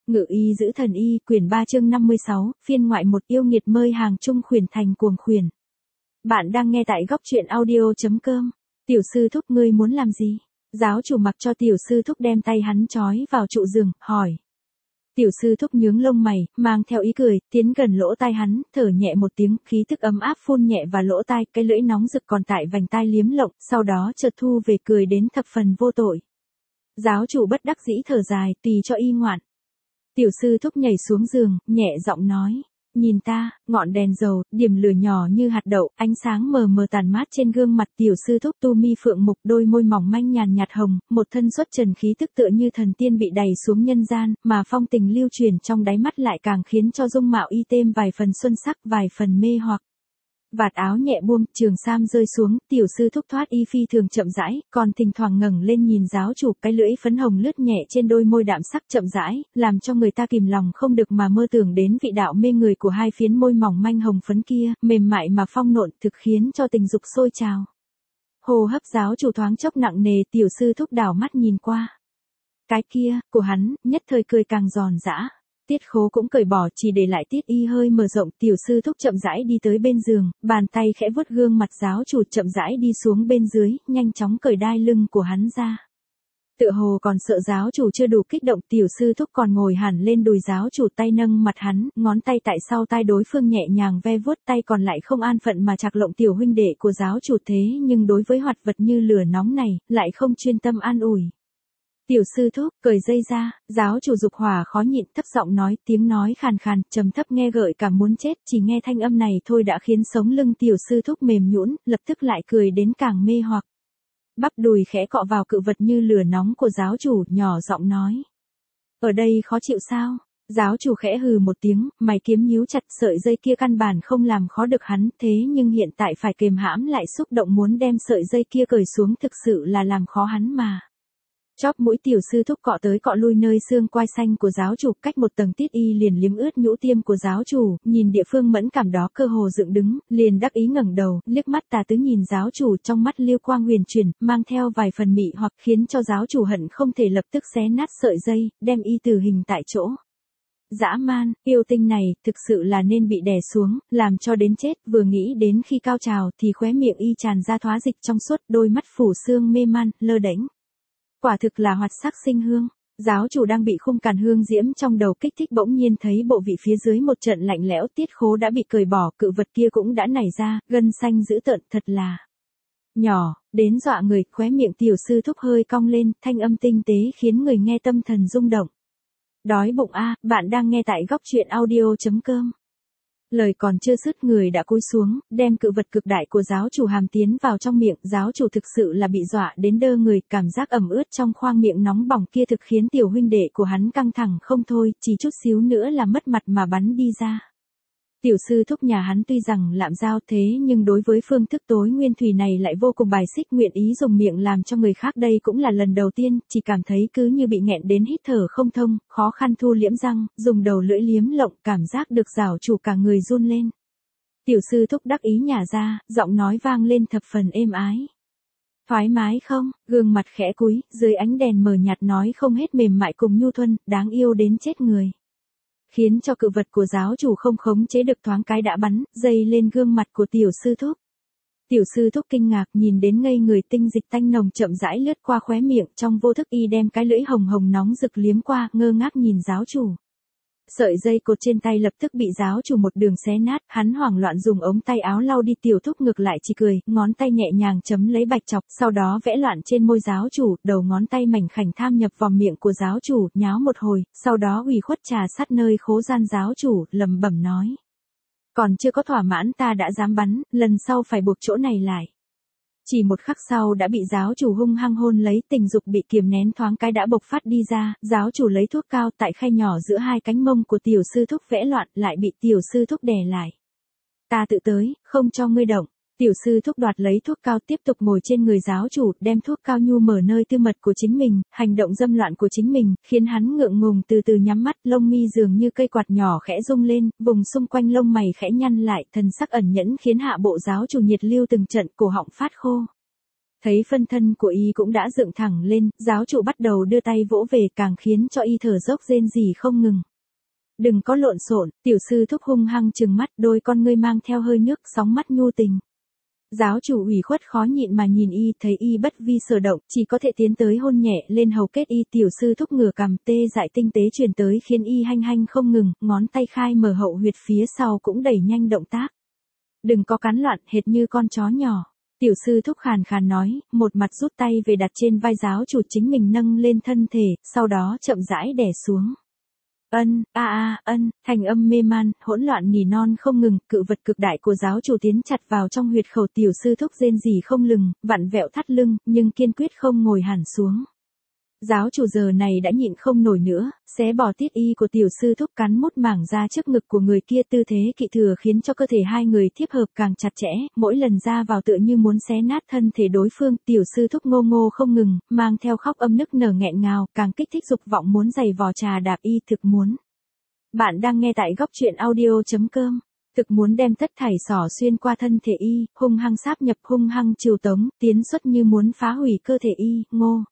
Ngự y giữ thần y, quyển 3 chương 56, phiên ngoại 1 yêu nghiệt mơi hàng trung khuyển thành cuồng khuyển. Bạn đang nghe tại góc truyện audio.com. Tiểu sư thúc ngươi muốn làm gì? Giáo chủ mặc cho tiểu sư thúc đem tay hắn trói vào trụ giường, hỏi. Tiểu sư thúc nhướng lông mày, mang theo ý cười, tiến gần lỗ tai hắn, thở nhẹ một tiếng, khí thức ấm áp phun nhẹ vào lỗ tai, cái lưỡi nóng rực còn tại vành tai liếm lộng, sau đó chợt thu về cười đến thập phần vô tội. Giáo chủ bất đắc dĩ thở dài, tùy cho y ngoạn. Tiểu sư thúc nhảy xuống giường, nhẹ giọng nói, nhìn ta, ngọn đèn dầu, điểm lửa nhỏ như hạt đậu, ánh sáng mờ mờ tàn mát trên gương mặt tiểu sư thúc tu mi phượng mục, đôi môi mỏng manh nhàn nhạt hồng, một thân xuất trần khí tức tựa như thần tiên bị đày xuống nhân gian, mà phong tình lưu truyền trong đáy mắt lại càng khiến cho dung mạo y thêm vài phần xuân sắc, vài phần mê hoặc. Vạt áo nhẹ buông, trường sam rơi xuống, tiểu sư thúc thoát y phi thường chậm rãi, còn thỉnh thoảng ngẩng lên nhìn giáo chủ, cái lưỡi phấn hồng lướt nhẹ trên đôi môi đạm sắc chậm rãi, làm cho người ta kìm lòng không được mà mơ tưởng đến vị đạo mê người của hai phiến môi mỏng manh hồng phấn kia, mềm mại mà phong nộn, thực khiến cho tình dục sôi trào. Hô hấp giáo chủ thoáng chốc nặng nề, tiểu sư thúc đảo mắt nhìn qua. Cái kia, của hắn, nhất thời cười càng giòn giã. Tiết khố cũng cởi bỏ, chỉ để lại tiết y hơi mở rộng, tiểu sư thúc chậm rãi đi tới bên giường, bàn tay khẽ vuốt gương mặt giáo chủ chậm rãi đi xuống bên dưới, nhanh chóng cởi đai lưng của hắn ra. Tựa hồ còn sợ giáo chủ chưa đủ kích động, tiểu sư thúc còn ngồi hẳn lên đùi giáo chủ, tay nâng mặt hắn, ngón tay tại sau tai đối phương nhẹ nhàng ve vuốt, tay còn lại không an phận mà chạc lộng tiểu huynh đệ của giáo chủ, thế nhưng đối với hoạt vật như lửa nóng này, lại không chuyên tâm an ủi. Tiểu sư thúc, cởi dây ra, giáo chủ dục hỏa khó nhịn, thấp giọng nói, tiếng nói khàn khàn, trầm thấp nghe gợi cảm muốn chết, chỉ nghe thanh âm này thôi đã khiến sống lưng tiểu sư thúc mềm nhũn, lập tức lại cười đến càng mê hoặc. Bắp đùi khẽ cọ vào cự vật như lửa nóng của giáo chủ, nhỏ giọng nói. Ở đây khó chịu sao? Giáo chủ khẽ hừ một tiếng, mày kiếm nhíu chặt, sợi dây kia căn bản không làm khó được hắn, thế nhưng hiện tại phải kềm hãm lại xúc động muốn đem sợi dây kia cởi xuống, thực sự là làm khó hắn mà. Chóp mũi tiểu sư thúc cọ tới cọ lui nơi xương quai xanh của giáo chủ, cách một tầng tiết y liền liếm ướt nhũ tiêm của giáo chủ, nhìn địa phương mẫn cảm đó cơ hồ dựng đứng, liền đắc ý ngẩng đầu, liếc mắt tà tứ nhìn giáo chủ, trong mắt liêu quang huyền chuyển, mang theo vài phần mị hoặc khiến cho giáo chủ hận không thể lập tức xé nát sợi dây, đem y tử hình tại chỗ. Dã man, yêu tinh này, thực sự là nên bị đè xuống, làm cho đến chết, vừa nghĩ đến khi cao trào thì khóe miệng y tràn ra thoá dịch trong suốt, đôi mắt phủ sương mê man, lơ đễnh. Quả thực là hoạt sắc sinh hương. Giáo chủ đang bị khung càn hương diễm trong đầu kích thích, bỗng nhiên thấy bộ vị phía dưới một trận lạnh lẽo, tiết khố đã bị cởi bỏ, cự vật kia cũng đã nảy ra, gân xanh dữ tợn, thật là nhỏ, đến dọa người, khóe miệng tiểu sư thúc hơi cong lên, thanh âm tinh tế khiến người nghe tâm thần rung động. Đói bụng a, bạn đang nghe tại góc truyện audio.com. Lời còn chưa dứt người đã cúi xuống, đem cự vật cực đại của giáo chủ hàm tiến vào trong miệng, giáo chủ thực sự là bị dọa đến đơ người, cảm giác ẩm ướt trong khoang miệng nóng bỏng kia thực khiến tiểu huynh đệ của hắn căng thẳng không thôi, chỉ chút xíu nữa là mất mặt mà bắn đi ra. Tiểu sư thúc nhà hắn tuy rằng lạm giao thế nhưng đối với phương thức tối nguyên thủy này lại vô cùng bài xích, nguyện ý dùng miệng làm cho người khác đây cũng là lần đầu tiên, chỉ cảm thấy cứ như bị nghẹn đến hít thở không thông, khó khăn thu liễm răng, dùng đầu lưỡi liếm lộng, cảm giác được giảo chủ cả người run lên. Tiểu sư thúc đắc ý nhả ra, giọng nói vang lên thập phần êm ái. Thoải mái không? Gương mặt khẽ cúi, dưới ánh đèn mờ nhạt nói không hết mềm mại cùng nhu thuần, đáng yêu đến chết người. Khiến cho cự vật của giáo chủ không khống chế được thoáng cái đã bắn, dây lên gương mặt của tiểu sư thúc. Tiểu sư thúc kinh ngạc nhìn đến ngây người, tinh dịch tanh nồng chậm rãi lướt qua khóe miệng, trong vô thức y đem cái lưỡi hồng hồng nóng rực liếm qua, ngơ ngác nhìn giáo chủ. Sợi dây cột trên tay lập tức bị giáo chủ một đường xé nát, hắn hoảng loạn dùng ống tay áo lau đi, tiểu thúc ngược lại chỉ cười, ngón tay nhẹ nhàng chấm lấy bạch chọc, sau đó vẽ loạn trên môi giáo chủ, đầu ngón tay mảnh khảnh tham nhập vào miệng của giáo chủ, nháo một hồi, sau đó ủy khuất trà sát nơi khố gian giáo chủ, lẩm bẩm nói. Còn chưa có thỏa mãn ta đã dám bắn, lần sau phải buộc chỗ này lại. Chỉ một khắc sau đã bị giáo chủ hung hăng hôn lấy, tình dục bị kiềm nén thoáng cái đã bộc phát đi ra, giáo chủ lấy thuốc cao tại khay nhỏ giữa hai cánh mông của tiểu sư thúc vẽ loạn, lại bị tiểu sư thúc đè lại. Ta tự tới, không cho ngươi động. Tiểu sư thúc đoạt lấy thuốc cao tiếp tục ngồi trên người giáo chủ, đem thuốc cao nhu mở nơi tư mật của chính mình, hành động dâm loạn của chính mình, khiến hắn ngượng ngùng từ từ nhắm mắt, lông mi dường như cây quạt nhỏ khẽ rung lên, vùng xung quanh lông mày khẽ nhăn lại, thần sắc ẩn nhẫn khiến hạ bộ giáo chủ nhiệt lưu từng trận, cổ họng phát khô. Thấy phân thân của y cũng đã dựng thẳng lên, giáo chủ bắt đầu đưa tay vỗ về càng khiến cho y thở dốc rên rỉ không ngừng. Đừng có lộn xộn, tiểu sư thúc hung hăng trừng mắt, đôi con ngươi mang theo hơi nước, sóng mắt nhu tình. Giáo chủ ủy khuất khó nhịn mà nhìn y, thấy y bất vi sở động, chỉ có thể tiến tới hôn nhẹ lên hầu kết y. Tiểu sư thúc ngửa cằm, tê dại tinh tế truyền tới khiến y hanh hanh không ngừng, ngón tay khai mở hậu huyệt phía sau cũng đẩy nhanh động tác. Đừng có cắn loạn, hệt như con chó nhỏ. Tiểu sư thúc khàn khàn nói, một mặt rút tay về đặt trên vai giáo chủ, chính mình nâng lên thân thể, sau đó chậm rãi đè xuống. Ân, ân, thành âm mê man, hỗn loạn nỉ non không ngừng, cự vật cực đại của giáo chủ tiến chặt vào trong huyệt khẩu. Tiểu sư thúc rên rỉ không lừng, vặn vẹo thắt lưng, nhưng kiên quyết không ngồi hẳn xuống. Giáo chủ giờ này đã nhịn không nổi nữa, xé bỏ tiết y của tiểu sư thúc, cắn mút mảng da trước ngực của người kia, tư thế kỵ thừa khiến cho cơ thể hai người tiếp hợp càng chặt chẽ, mỗi lần ra vào tựa như muốn xé nát thân thể đối phương. Tiểu sư thúc ngô ngô không ngừng, mang theo khóc âm nức nở nghẹn ngào, càng kích thích dục vọng muốn giày vò trà đạp y. Thực muốn. Bạn đang nghe tại góc truyện audio.com. Thực muốn đem tất thảy xỏ xuyên qua thân thể y, hung hăng sáp nhập, hung hăng trìu tống, tiến xuất như muốn phá hủy cơ thể y. Ngô.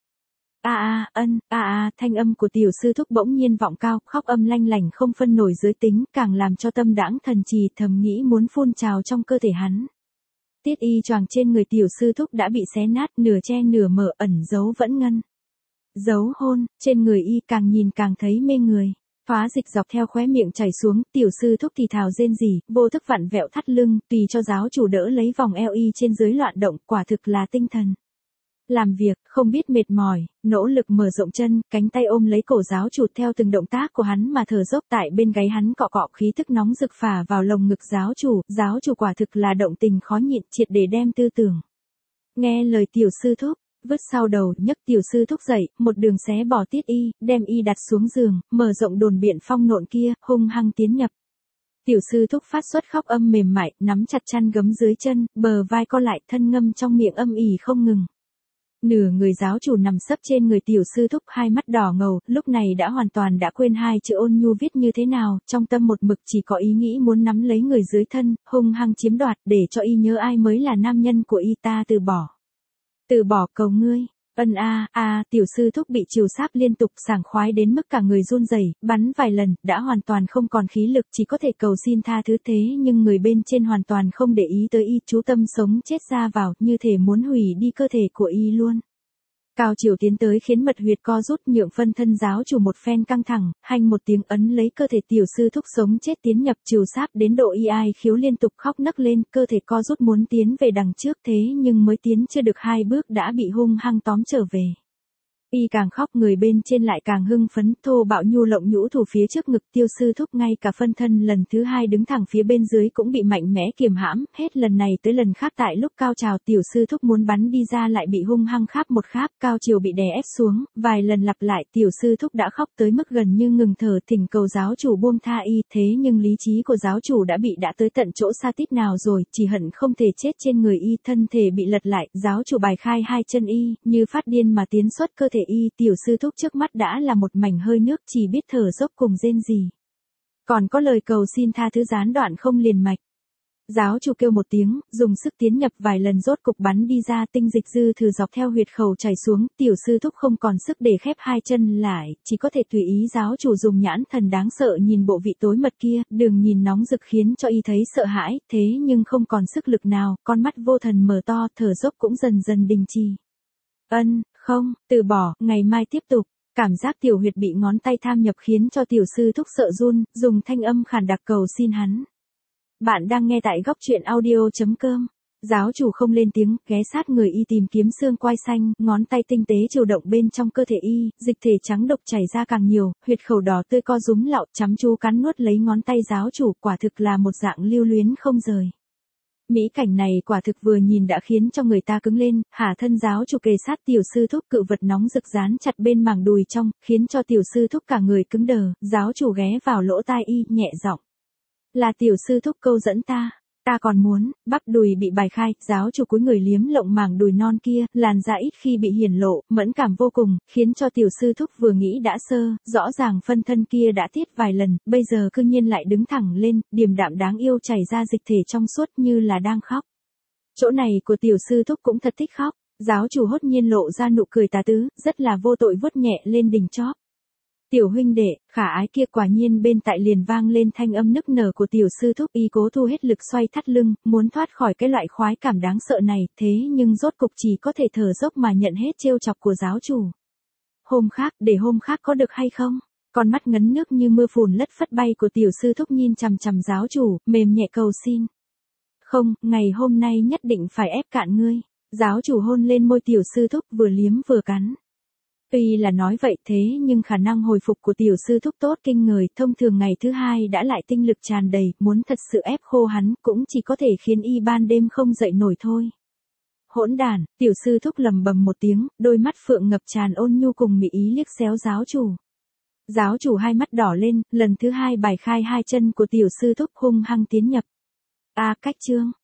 Thanh âm của tiểu sư thúc bỗng nhiên vọng cao, khóc âm lanh lảnh không phân nổi giới tính, càng làm cho tâm đãng thần trì, thầm nghĩ muốn phun trào trong cơ thể hắn. Tiết y choàng trên người tiểu sư thúc đã bị xé nát, nửa che nửa mở, ẩn giấu vẫn ngân. Dấu hôn, trên người y càng nhìn càng thấy mê người. Hóa dịch dọc theo khóe miệng chảy xuống, tiểu sư thúc thì thào rên rỉ, vô thức vặn vẹo thắt lưng, tùy cho giáo chủ đỡ lấy vòng eo y trên dưới loạn động, quả thực là tinh thần. Làm việc, không biết mệt mỏi, nỗ lực mở rộng chân, cánh tay ôm lấy cổ giáo chủ, theo từng động tác của hắn mà thở dốc. Tại bên gáy hắn cọ cọ, khí thức nóng rực phả vào lồng ngực giáo chủ quả thực là động tình khó nhịn, triệt để đem tư tưởng. Nghe lời tiểu sư thúc, vứt sau đầu, nhấc tiểu sư thúc dậy, một đường xé bỏ tiết y, đem y đặt xuống giường, mở rộng đồn biện phong nộn kia, hung hăng tiến nhập. Tiểu sư thúc phát xuất khóc âm mềm mại, nắm chặt chăn gấm dưới chân, bờ vai co lại, thân ngâm trong miệng âm ỉ không ngừng. Nửa người giáo chủ nằm sấp trên người tiểu sư thúc, hai mắt đỏ ngầu, lúc này đã hoàn toàn đã quên hai chữ ôn nhu viết như thế nào, trong tâm một mực chỉ có ý nghĩ muốn nắm lấy người dưới thân, hung hăng chiếm đoạt, để cho y nhớ ai mới là nam nhân của y. Ta từ bỏ. Từ bỏ cầu ngươi. Ân tiểu sư thúc bị chiều sáp liên tục, sảng khoái đến mức cả người run rẩy, bắn vài lần, đã hoàn toàn không còn khí lực, chỉ có thể cầu xin tha thứ. Thế nhưng người bên trên hoàn toàn không để ý tới y, chú tâm sống chết ra vào, như thể muốn hủy đi cơ thể của y luôn. Cao chiều tiến tới khiến mật huyệt co rút, nhượng phân thân giáo chủ một phen căng thẳng, hanh một tiếng ấn lấy cơ thể tiểu sư thúc sống chết tiến nhập, chiều sáp đến độ y ai khiếu liên tục khóc nấc lên, cơ thể co rút muốn tiến về đằng trước, thế nhưng mới tiến chưa được hai bước đã bị hung hăng tóm trở về. Y càng khóc, người bên trên lại càng hưng phấn, thô bạo nhu lộng nhũ thủ phía trước ngực tiểu sư thúc, ngay cả phân thân lần thứ hai đứng thẳng phía bên dưới cũng bị mạnh mẽ kiềm hãm, hết lần này tới lần khác tại lúc cao trào tiểu sư thúc muốn bắn đi ra lại bị hung hăng kháp một kháp, cao chiều bị đè ép xuống, vài lần lặp lại, tiểu sư thúc đã khóc tới mức gần như ngừng thở, thỉnh cầu giáo chủ buông tha y. Thế nhưng lý trí của giáo chủ đã bị đã tới tận chỗ xa tít nào rồi, chỉ hận không thể chết trên người y. Thân thể bị lật lại, giáo chủ bài khai hai chân y, như phát điên mà tiến xuất cơ thể y. Tiểu sư thúc trước mắt đã là một mảnh hơi nước, chỉ biết thở dốc cùng rên rỉ. Còn có lời cầu xin tha thứ gián đoạn không liền mạch. Giáo chủ kêu một tiếng, dùng sức tiến nhập vài lần, rốt cục bắn đi ra, tinh dịch dư thừa dọc theo huyệt khẩu chảy xuống, tiểu sư thúc không còn sức để khép hai chân lại, chỉ có thể tùy ý giáo chủ dùng nhãn thần đáng sợ nhìn bộ vị tối mật kia, đường nhìn nóng rực khiến cho y thấy sợ hãi, thế nhưng không còn sức lực nào, con mắt vô thần mở to, thở dốc cũng dần dần đình trì. Không, từ bỏ, ngày mai tiếp tục. Cảm giác tiểu huyệt bị ngón tay tham nhập khiến cho tiểu sư thúc sợ run, dùng thanh âm khàn đặc cầu xin hắn. Bạn đang nghe tại góc truyện audio.com. Giáo chủ không lên tiếng, ghé sát người y tìm kiếm xương quai xanh, ngón tay tinh tế chiều động bên trong cơ thể y, dịch thể trắng độc chảy ra càng nhiều, huyệt khẩu đỏ tươi co rúm lạo, chăm chú cắn nuốt lấy ngón tay giáo chủ, quả thực là một dạng lưu luyến không rời. Mỹ cảnh này quả thực vừa nhìn đã khiến cho người ta cứng lên, hạ thân giáo chủ kề sát tiểu sư thúc, cự vật nóng rực dán chặt bên màng đùi trong, khiến cho tiểu sư thúc cả người cứng đờ. Giáo chủ ghé vào lỗ tai y, nhẹ giọng. Là tiểu sư thúc câu dẫn ta. Ta còn muốn, bắp đùi bị bài khai, giáo chủ cúi người liếm lộng màng đùi non kia, làn da ít khi bị hiển lộ, mẫn cảm vô cùng, khiến cho tiểu sư thúc vừa nghĩ đã sơ, rõ ràng phân thân kia đã tiết vài lần, bây giờ cư nhiên lại đứng thẳng lên, điềm đạm đáng yêu chảy ra dịch thể trong suốt như là đang khóc. Chỗ này của tiểu sư thúc cũng thật thích khóc. Giáo chủ hốt nhiên lộ ra nụ cười tà tứ, rất là vô tội vuốt nhẹ lên đỉnh chóp. Tiểu huynh đệ, khả ái kia. Quả nhiên bên tại liền vang lên thanh âm nức nở của tiểu sư thúc. Y cố thu hết lực xoay thắt lưng, muốn thoát khỏi cái loại khoái cảm đáng sợ này, thế nhưng rốt cục chỉ có thể thở dốc mà nhận hết trêu chọc của giáo chủ. Hôm khác, để hôm khác có được hay không? Con mắt ngấn nước như mưa phùn lất phất bay của tiểu sư thúc nhìn chằm chằm giáo chủ, mềm nhẹ cầu xin. Không, ngày hôm nay nhất định phải ép cạn ngươi. Giáo chủ hôn lên môi tiểu sư thúc vừa liếm vừa cắn. Tuy là nói vậy thế nhưng khả năng hồi phục của tiểu sư thúc tốt kinh người, thông thường ngày thứ hai đã lại tinh lực tràn đầy, muốn thật sự ép khô hắn cũng chỉ có thể khiến y ban đêm không dậy nổi thôi. Hỗn đản, tiểu sư thúc lầm bầm một tiếng, đôi mắt phượng ngập tràn ôn nhu cùng mị ý liếc xéo giáo chủ. Giáo chủ hai mắt đỏ lên, lần thứ hai bài khai hai chân của tiểu sư thúc hung hăng tiến nhập. Cách chương.